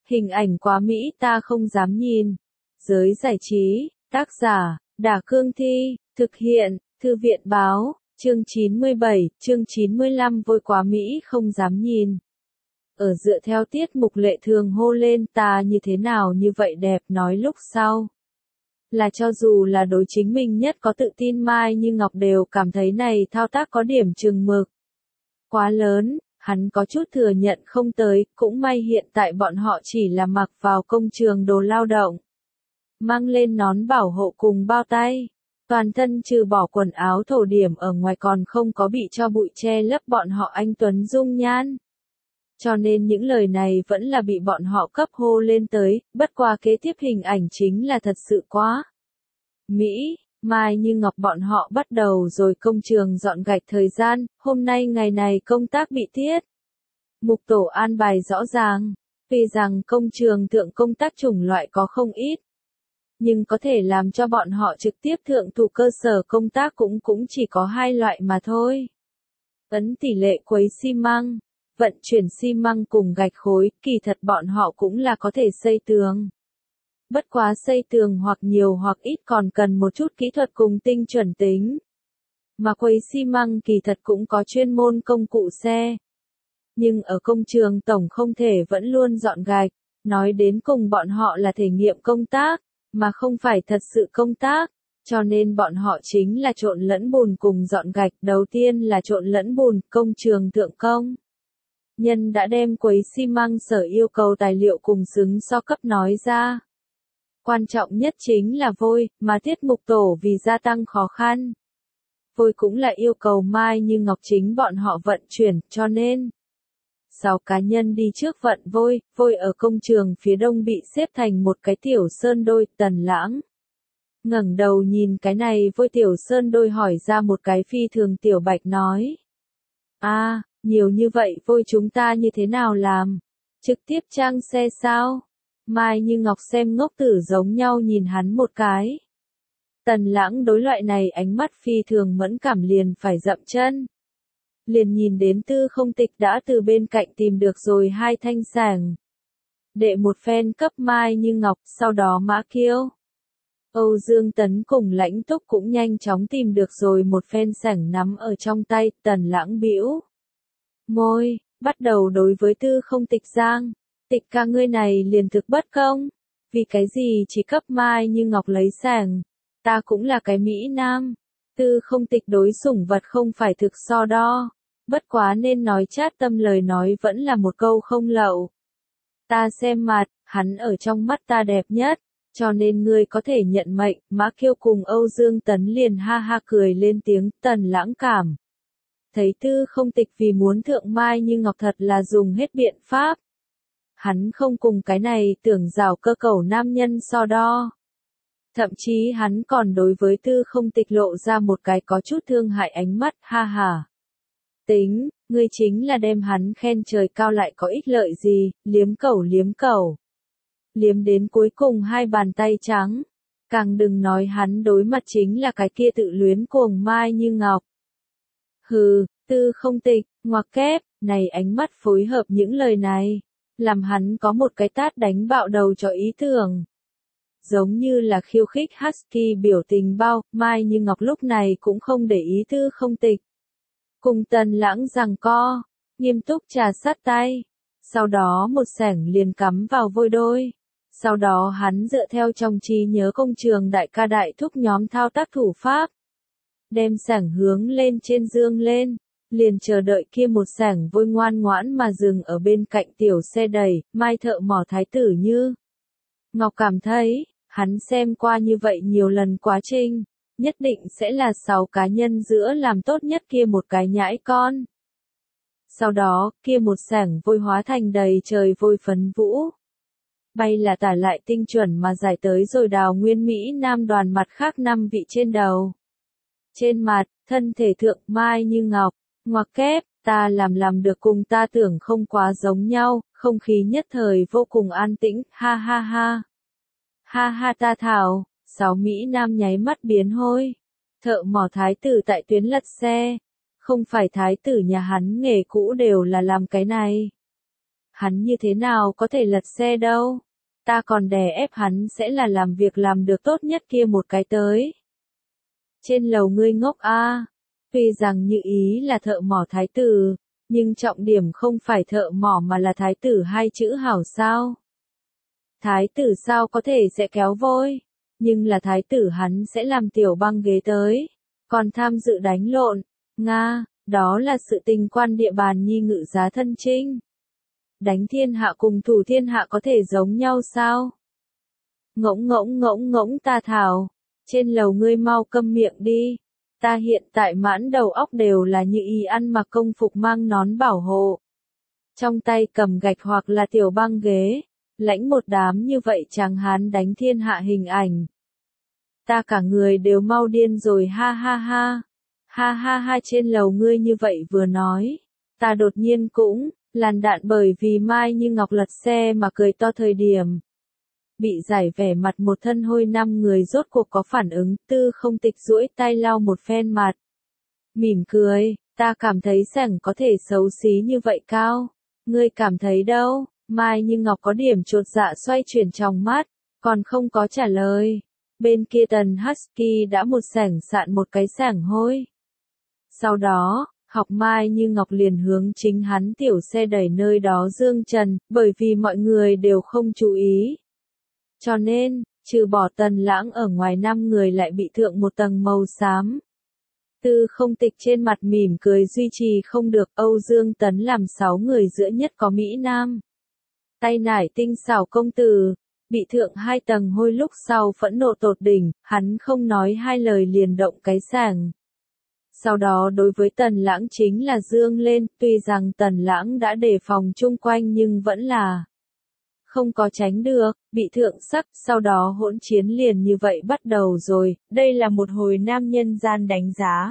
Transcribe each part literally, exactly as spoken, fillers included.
Hình ảnh quá mỹ ta không dám nhìn. Giới giải trí, tác giả, Đả Cương Thi, thực hiện, Thư viện Báo, chương chín mươi bảy, chương chín mươi lăm vôi quá mỹ không dám nhìn. Ở dựa theo tiết mục Lệ thường hô lên ta như thế nào như vậy đẹp nói lúc sau. Là cho dù là đối chính mình nhất có tự tin Mai Như Ngọc đều cảm thấy này thao tác có điểm chừng mực. Quá lớn, hắn có chút thừa nhận không tới, cũng may hiện tại bọn họ chỉ là mặc vào công trường đồ lao động. Mang lên nón bảo hộ cùng bao tay. Toàn thân trừ bỏ quần áo thổ điểm ở ngoài còn không có bị cho bụi che lấp bọn họ anh tuấn dung nhan. Cho nên những lời này vẫn là bị bọn họ cấp hô lên tới, bất qua kế tiếp hình ảnh chính là thật sự quá mỹ. Mai Như Ngọc bọn họ bắt đầu rồi công trường dọn gạch thời gian, hôm nay ngày này công tác bị tiết. Mục tổ an bài rõ ràng, vì rằng công trường thượng công tác chủng loại có không ít. Nhưng có thể làm cho bọn họ trực tiếp thượng thủ cơ sở công tác cũng cũng chỉ có hai loại mà thôi. Ấn tỷ lệ quấy xi măng, vận chuyển xi măng cùng gạch khối, kỳ thật bọn họ cũng là có thể xây tường. Bất quá xây tường hoặc nhiều hoặc ít còn cần một chút kỹ thuật cùng tinh chuẩn tính. Mà quấy xi măng kỳ thật cũng có chuyên môn công cụ xe. Nhưng ở công trường tổng không thể vẫn luôn dọn gạch, nói đến cùng bọn họ là thể nghiệm công tác, mà không phải thật sự công tác, cho nên bọn họ chính là trộn lẫn bùn cùng dọn gạch. Đầu tiên là trộn lẫn bùn, công trường thượng công. Nhân đã đem quấy xi măng sở yêu cầu tài liệu cùng xứng so cấp nói ra. Quan trọng nhất chính là vôi, mà tiết mục tổ vì gia tăng khó khăn. Vôi cũng là yêu cầu Mai Như Ngọc chính bọn họ vận chuyển, cho nên sáu cá nhân đi trước vận vôi, vôi ở công trường phía đông bị xếp thành một cái tiểu sơn đôi. Tần Lãng ngẩng đầu nhìn cái này vôi tiểu sơn đôi hỏi ra một cái phi thường tiểu bạch nói. A, à, nhiều như vậy vôi chúng ta như thế nào làm? Trực tiếp trang xe sao? Mai Như Ngọc xem ngốc tử giống nhau nhìn hắn một cái. Tần Lãng đối loại này ánh mắt phi thường mẫn cảm liền phải dậm chân. Liền nhìn đến Tư Không Tịch đã từ bên cạnh tìm được rồi hai thanh sẻng. Đệ một phen cấp Mai Như Ngọc, sau đó Mã Kiêu. Âu Dương Tấn cùng Lãnh Túc cũng nhanh chóng tìm được rồi một phen sẻng nắm ở trong tay. Tần Lãng bĩu môi, bắt đầu đối với Tư Không Tịch giang. Tịch ca ngươi này liền thực bất công. Vì cái gì chỉ cấp Mai Như Ngọc lấy sẻng? Ta cũng là cái Mỹ Nam. Tư Không Tịch đối sủng vật không phải thực so đo. Bất quá nên nói chát tâm lời nói vẫn là một câu không lậu. Ta xem mặt, hắn ở trong mắt ta đẹp nhất, cho nên ngươi có thể nhận mệnh. Mã Kiêu cùng Âu Dương Tấn liền ha ha cười lên tiếng. Tần Lãng cảm thấy Tư Không Tịch vì muốn thượng Mai Như Ngọc thật là dùng hết biện pháp. Hắn không cùng cái này tưởng rào cơ cẩu nam nhân so đo. Thậm chí hắn còn đối với Tư Không Tịch lộ ra một cái có chút thương hại ánh mắt. Ha ha. Tính, ngươi chính là đem hắn khen trời cao lại có ích lợi gì, liếm cẩu liếm cẩu. Liếm đến cuối cùng hai bàn tay trắng. Càng đừng nói hắn đối mặt chính là cái kia tự luyến cuồng Mai Như Ngọc. Hừ, Tư Không Tịch, ngoặc kép, này ánh mắt phối hợp những lời này. Làm hắn có một cái tát đánh bạo đầu cho ý tưởng. Giống như là khiêu khích Husky biểu tình bao, Mai Như Ngọc lúc này cũng không để ý Tư Không Tịch. Cùng Tần Lãng giằng co, nghiêm túc trà sát tay. Sau đó một sẻng liền cắm vào vôi đôi. Sau đó hắn dựa theo trong trí nhớ công trường đại ca đại thúc nhóm thao tác thủ pháp. Đem sẻng hướng lên trên dương lên. Liền chờ đợi kia một sẻng vôi ngoan ngoãn mà dừng ở bên cạnh tiểu xe đẩy. Mai thợ mỏ thái tử Như Ngọc cảm thấy, hắn xem qua như vậy nhiều lần quá trình, nhất định sẽ là sáu cá nhân giữa làm tốt nhất kia một cái nhãi con. Sau đó, kia một sẻng vôi hóa thành đầy trời vôi phấn vũ. Bay là tả lại tinh chuẩn mà giải tới rồi đào nguyên Mỹ Nam đoàn mặt khác năm vị trên đầu. Trên mặt, thân thể thượng Mai Như Ngọc, ngoặc kép, ta làm làm được cùng ta tưởng không quá giống nhau, không khí nhất thời vô cùng an tĩnh, ha ha ha. Ha ha ta thảo, sáu Mỹ Nam nháy mắt biến hôi. Thợ mỏ thái tử tại tuyến lật xe. Không phải thái tử nhà hắn nghề cũ đều là làm cái này. Hắn như thế nào có thể lật xe đâu. Ta còn đè ép hắn sẽ là làm việc làm được tốt nhất kia một cái tới. Trên lầu ngươi ngốc a. Tuy rằng Như Ý là thợ mỏ thái tử, nhưng trọng điểm không phải thợ mỏ mà là thái tử hai chữ hảo sao. Thái tử sao có thể sẽ kéo vôi, nhưng là thái tử hắn sẽ làm tiểu băng ghế tới, còn tham dự đánh lộn, Nga, đó là sự tình quan địa bàn nhi ngự giá thân trinh. Đánh thiên hạ cùng thủ thiên hạ có thể giống nhau sao? Ngỗng ngỗng ngỗng ngỗng ta thảo, trên lầu ngươi mau câm miệng đi. Ta hiện tại mãn đầu óc đều là Như Ý ăn mặc công phục mang nón bảo hộ. Trong tay cầm gạch hoặc là tiểu băng ghế, lãnh một đám như vậy chàng hán đánh thiên hạ hình ảnh. Ta cả người đều mau điên rồi ha ha ha. Ha ha ha trên lầu ngươi như vậy vừa nói. Ta đột nhiên cũng, làn đạn bởi vì Mai Như Ngọc lật xe mà cười to thời điểm. Bị giải vẻ mặt một thân hôi năm người rốt cuộc có phản ứng, Tư Không Tịch duỗi tay lau một phen mặt. Mỉm cười, ta cảm thấy sảnh có thể xấu xí như vậy cao. Ngươi cảm thấy đâu? Mai Như Ngọc có điểm chột dạ xoay chuyển trong mắt, còn không có trả lời. Bên kia Tần Husky đã một sảnh sạn một cái sảnh hôi. Sau đó, học Mai Như Ngọc liền hướng chính hắn tiểu xe đẩy nơi đó dương trần, bởi vì mọi người đều không chú ý. Cho nên, trừ bỏ Tần Lãng ở ngoài năm người lại bị thượng một tầng màu xám. Tư Không Tịch trên mặt mỉm cười duy trì không được, Âu Dương Tấn làm sáu người giữa nhất có Mỹ Nam. Tay nải tinh xảo công tử, bị thượng hai tầng hôi lúc sau phẫn nộ tột đỉnh, hắn không nói hai lời liền động cái sàng. Sau đó đối với Tần Lãng chính là dương lên, tuy rằng Tần Lãng đã đề phòng chung quanh nhưng vẫn là không có tránh được, bị thượng sắc, sau đó hỗn chiến liền như vậy bắt đầu rồi, đây là một hồi nam nhân gian đánh giá.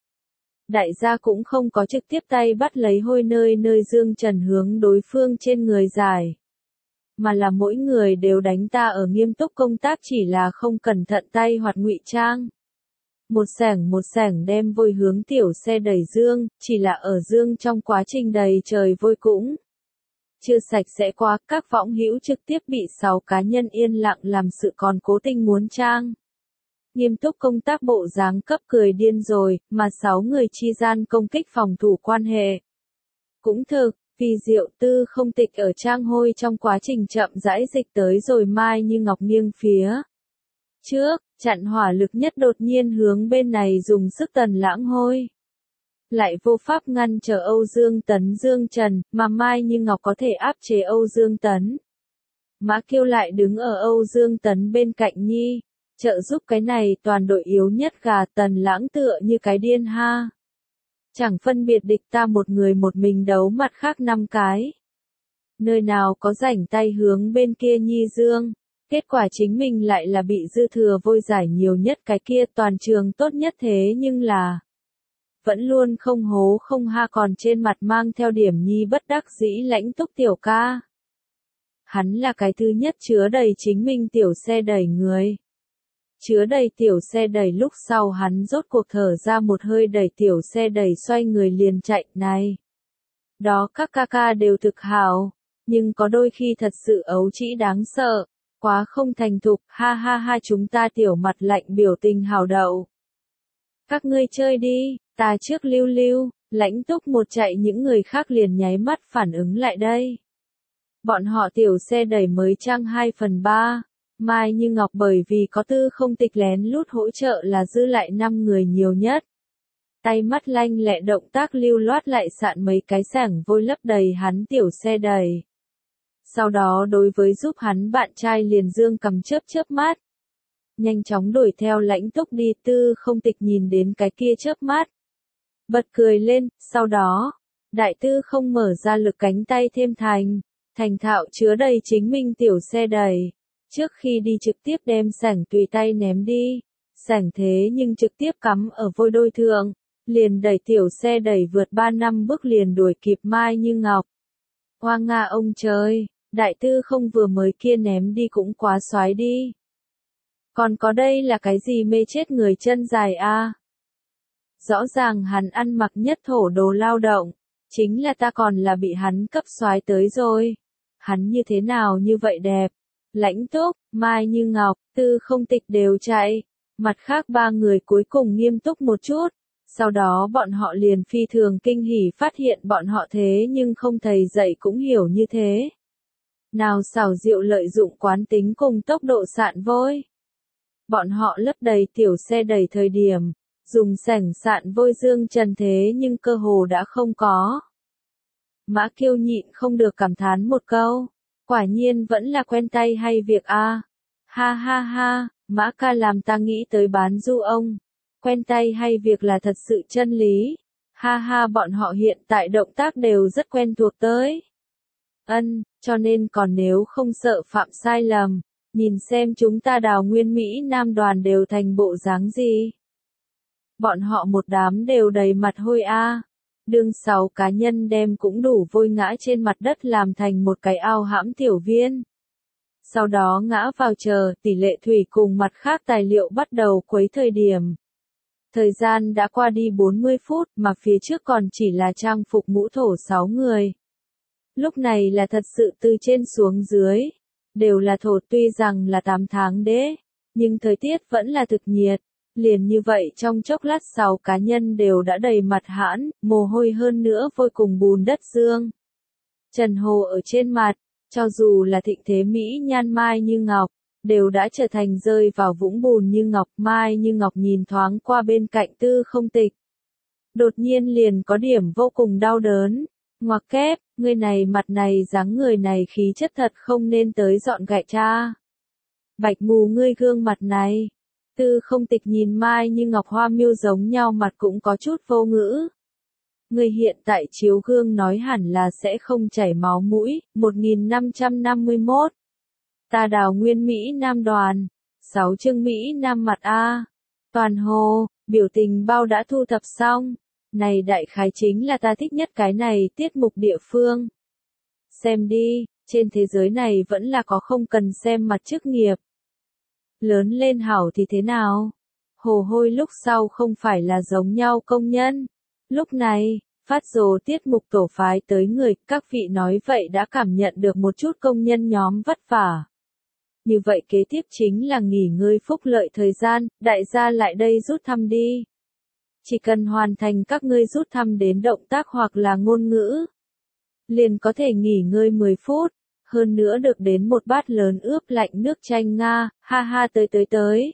Đại gia cũng không có trực tiếp tay bắt lấy hôi nơi nơi dương trần hướng đối phương trên người giải. Mà là mỗi người đều đánh ta ở nghiêm túc công tác chỉ là không cẩn thận tay hoặc ngụy trang. Một sảnh một sảnh đem vôi hướng tiểu xe đẩy dương, chỉ là ở dương trong quá trình đầy trời vôi cũng chưa sạch sẽ quá, các võng hữu trực tiếp bị sáu cá nhân yên lặng làm sự còn cố tình muốn trang. Nghiêm túc công tác bộ dáng cấp cười điên rồi, mà sáu người chi gian công kích phòng thủ quan hệ. Cũng thực, vì diệu Tư Không Tịch ở trang hôi trong quá trình chậm rãi dịch tới rồi Mai Như Ngọc nghiêng phía trước, chặn hỏa lực nhất đột nhiên hướng bên này dùng sức Tần Lãng hôi. Lại vô pháp ngăn trở Âu Dương Tấn dương trần, mà Mai Như Ngọc có thể áp chế Âu Dương Tấn. Mã Kiêu lại đứng ở Âu Dương Tấn bên cạnh nhi, trợ giúp cái này toàn đội yếu nhất gà Tần Lãng tựa như cái điên ha. Chẳng phân biệt địch ta một người một mình đấu mặt khác năm cái. Nơi nào có rảnh tay hướng bên kia nhi dương. Kết quả chính mình lại là bị dư thừa vôi giải nhiều nhất cái kia toàn trường tốt nhất thế nhưng là vẫn luôn không hố không ha còn trên mặt mang theo điểm nhi bất đắc dĩ lãnh túc tiểu ca. Hắn là cái thứ nhất chứa đầy chính mình tiểu xe đẩy người. Chứa đầy tiểu xe đẩy lúc sau hắn rốt cuộc thở ra một hơi đẩy tiểu xe đẩy xoay người liền chạy này. Đó các ca ca đều thực hảo, nhưng có đôi khi thật sự ấu trĩ đáng sợ. Quá không thành thục, ha ha ha chúng ta tiểu mặt lạnh biểu tình hào đậu. Các ngươi chơi đi, ta trước lưu lưu, lãnh túc một chạy những người khác liền nháy mắt phản ứng lại đây. Bọn họ tiểu xe đẩy mới trang hai phần ba, Mai Như Ngọc bởi vì có Tư Không Tịch lén lút hỗ trợ là dư lại năm người nhiều nhất. Tay mắt lanh lẹ động tác lưu loát lại sạn mấy cái sảng vôi lấp đầy hắn tiểu xe đẩy. Sau đó đối với giúp hắn bạn trai liền dương cầm chớp chớp mắt. Nhanh chóng đuổi theo lãnh túc đi Tư Không Tịch nhìn đến cái kia chớp mắt. Bật cười lên, sau đó, đại tư không mở ra lực cánh tay thêm thành, thành thạo chứa đầy chính mình tiểu xe đẩy. Trước khi đi trực tiếp đem sảnh tùy tay ném đi, sảnh thế nhưng trực tiếp cắm ở vôi đôi thượng, liền đẩy tiểu xe đẩy vượt ba năm bước liền đuổi kịp Mai Như Ngọc. Hoa Nga ông trời! Đại tư không vừa mới kia ném đi cũng quá xoái đi. Còn có đây là cái gì mê chết người chân dài a? À? Rõ ràng hắn ăn mặc nhất thổ đồ lao động, Chính là ta còn là bị hắn cấp soái tới rồi. Hắn như thế nào như vậy đẹp. Lãnh Túc, Mai Như Ngọc, Tư Không Tịch đều chạy. Mặt khác ba người cuối cùng nghiêm túc một chút. Sau đó bọn họ liền phi thường kinh hỉ phát hiện bọn họ thế nhưng không thầy dạy cũng hiểu như thế. Nào xảo diệu lợi dụng quán tính cùng tốc độ sạn vôi. Bọn họ lấp đầy tiểu xe đẩy thời điểm, dùng sảnh sạn vôi dương trần thế nhưng cơ hồ đã không có. Mã Kiêu nhịn không được cảm thán một câu, quả nhiên vẫn là quen tay hay việc a. Ha ha ha, Mã ca làm ta nghĩ tới bán du ông. Quen tay hay việc là thật sự chân lý. Ha ha, bọn họ hiện tại động tác đều rất quen thuộc tới. Ân, cho nên còn nếu không sợ phạm sai lầm, nhìn xem chúng ta Đào Nguyên Mỹ Nam đoàn đều thành bộ dáng gì. Bọn họ một đám đều đầy mặt hôi a. Đương sáu cá nhân đem cũng đủ vôi ngã trên mặt đất làm thành một cái ao hãm tiểu viên. Sau đó ngã vào chờ tỷ lệ thủy cùng mặt khác tài liệu bắt đầu quấy thời điểm. Thời gian đã qua đi bốn mươi phút mà phía trước còn chỉ là trang phục mũ thổ sáu người. Lúc này là thật sự từ trên xuống dưới. Đều là thổ, tuy rằng là tám tháng đế, nhưng thời tiết vẫn là thực nhiệt. Liền như vậy trong chốc lát sáu cá nhân đều đã đầy mặt hãn, mồ hôi hơn nữa vôi cùng bùn đất dương. Trần Hồ ở trên mặt, cho dù là thịnh thế Mỹ nhan Mai Như Ngọc, đều đã trở thành rơi vào vũng bùn như ngọc. Mai Như Ngọc nhìn thoáng qua bên cạnh Tư Không Tịch. Đột nhiên liền có điểm vô cùng đau đớn. Ngoặc kép, người này mặt này dáng người này khí chất thật không nên tới dọn gạch cha. Bạch mù ngươi gương mặt này. Tư Không Tịch nhìn Mai Như Ngọc hoa miêu giống nhau mặt cũng có chút vô ngữ. Người hiện tại chiếu gương nói hẳn là sẽ không chảy máu mũi. một nghìn năm trăm năm mươi mốt. Ta Đào Nguyên Mỹ Nam đoàn. sáu chương Mỹ Nam mặt A. Toàn hồ, biểu tình bao đã thu thập xong. Này đại khái chính là ta thích nhất cái này tiết mục địa phương. Xem đi, trên thế giới này vẫn là có không cần xem mặt chức nghiệp. Lớn lên hảo thì thế nào? Hồ hôi lúc sau không phải là giống nhau công nhân. Lúc này, phát dồ tiết mục tổ phái tới người, các vị nói vậy đã cảm nhận được một chút công nhân nhóm vất vả. Như vậy kế tiếp chính là nghỉ ngơi phúc lợi thời gian, đại gia lại đây rút thăm đi. Chỉ cần hoàn thành các ngươi rút thăm đến động tác hoặc là ngôn ngữ, liền có thể nghỉ ngơi mười phút, hơn nữa được đến một bát lớn ướp lạnh nước chanh Nga, ha ha tới tới tới.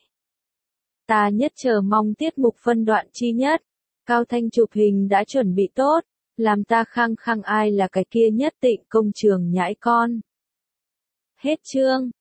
Ta nhất chờ mong tiết mục phân đoạn chi nhất, Cao Thanh chụp hình đã chuẩn bị tốt, làm ta khăng khăng ai là cái kia nhất tịnh công trường nhãi con. Hết chương.